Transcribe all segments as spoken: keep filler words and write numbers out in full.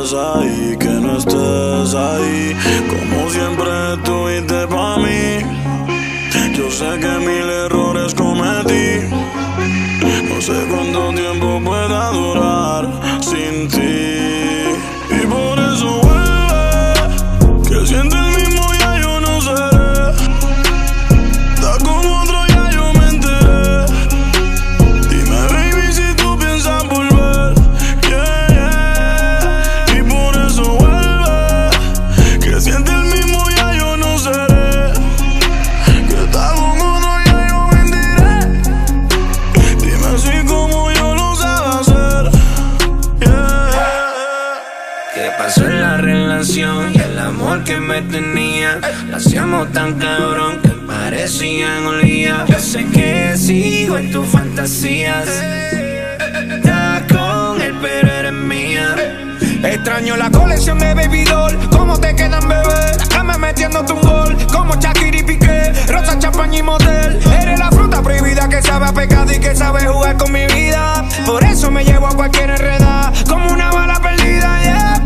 estés ahí, que no estés ahí. Como siempre estuviste pa' mí. Yo sé que mil errores cometí. No sé cuánto tiempo pueda durar sin ti. Y por eso vuelve, que siente el mismo ya yo no seré. Está con otro ya yo me enteré. Dime baby si tú piensas volver, yeah, yeah. Y por eso vuelve, que siente el mismo ya yo no seré. Que está con otro ya yo me enteré. Dime así como yo lo sabe hacer, yeah. ¿Qué pasó en la relación y el amor que me tenía? Lo hacíamos tan cabrón que parecían un día. Yo sé que sigo en tus fantasías. Estás con él pero eres mía. Extraño la colección de Baby Doll. ¿Cómo te quedan, bebé? La cama metiéndote un gol. Como Shakira y Piqué, rosa, champaña y motel. Eres la fruta prohibida que sabe a pecado y que sabe jugar con mi vida. Por eso me llevo a cualquier enredada como una bala perdida, yeah.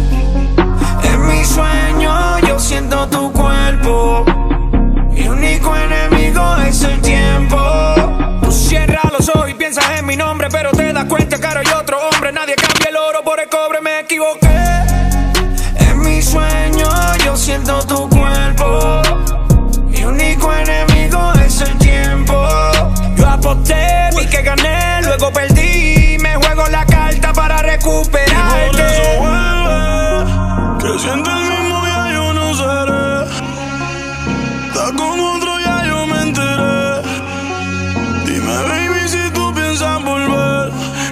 En mi sueño yo siento tu cuerpo. Mi único enemigo es el tiempo. Tú cierras los ojos y piensas en mi nombre, pero te das cuenta que ahora hay otro hombre. Nadie cambia el oro por el cobre, me equivoqué. En mi sueño yo siento tu cuerpo. Mi único enemigo es el tiempo. Yo aposté, vi que gané, luego perdí. Me juego la carta para recuperarte. Y por eso vuelve, que siente el mismo ya yo no seré. Está con otro ya yo me enteré. Dime baby si tú piensas volver,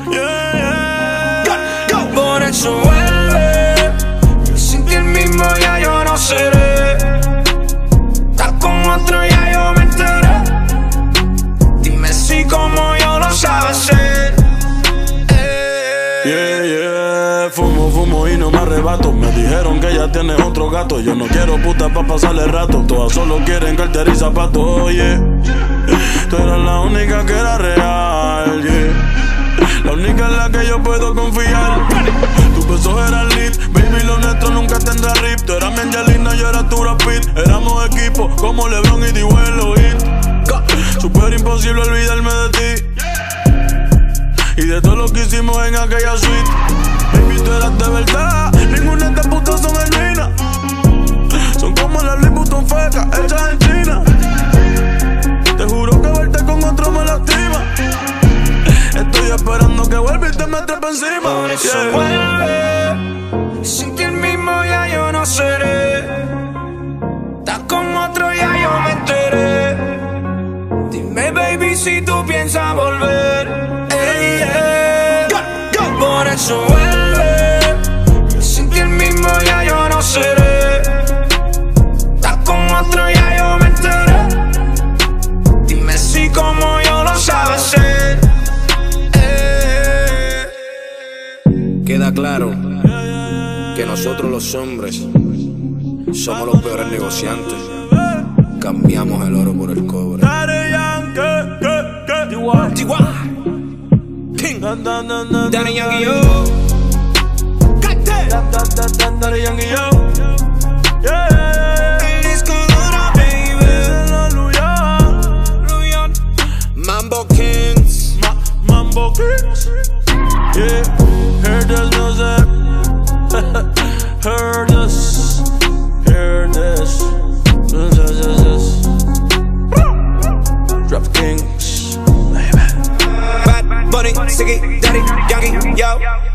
yeah, yeah. Por eso vuelve, que sin ti el mismo ya yo no seré. Estás con otro ya yo me enteré. Dime si como yo lo sabes hacer, eh. Yeah, yeah, fumo, fumo y no me arrebato. Me dijeron que ya tienes otro gato. Yo no quiero puta pa' pasarle rato. Todas solo quieren cartera y zapatos, oye. Tú eras la única que era real, yeah. La única en la que yo puedo confiar. Tus besos eran lit, baby, lo nuestro nunca tendrá rip. Tú eras mi Angelina, yo era tu Brad Pitt. Éramos equipo como LeBron y D-Well Hit. Super imposible olvidarme de ti y de todo lo que hicimos en aquella suite. Baby, tú eras de verdad, ninguna de estas putas son genuinas. Son como las Louis Vuitton fecas, hechas en China. Te juro que verte con otro me lastima. Estoy esperando que vuelva y te me trepe encima. Por eso Yeah. vuelve, sin ti el mismo ya yo no seré. Estás con otro ya yo me enteré. Dime baby si tú piensas volver, ey, yeah. Por eso vuelve, sin ti el mismo ya yo no seré. Estás con otro ya yo me enteré. Dime si como yo lo sabes hacer, eh. Queda claro que nosotros los hombres somos los peores negociantes. Cambiamos el oro por el cobre. Daddy Yankee, que, que, T Y King, Daddy Yankee, yo. Cate. Daddy Yankee, yo. Yeah, yeah, yeah. El disco duro, baby. Aleluya. Luyan. Mambo Kings. Ma Mambo Kings. Yeah, heard this music. Heard this. Heard this. This, this, this, this. Drop Kings. Bad Bunny, Siggy, Daddy Yankee, yo.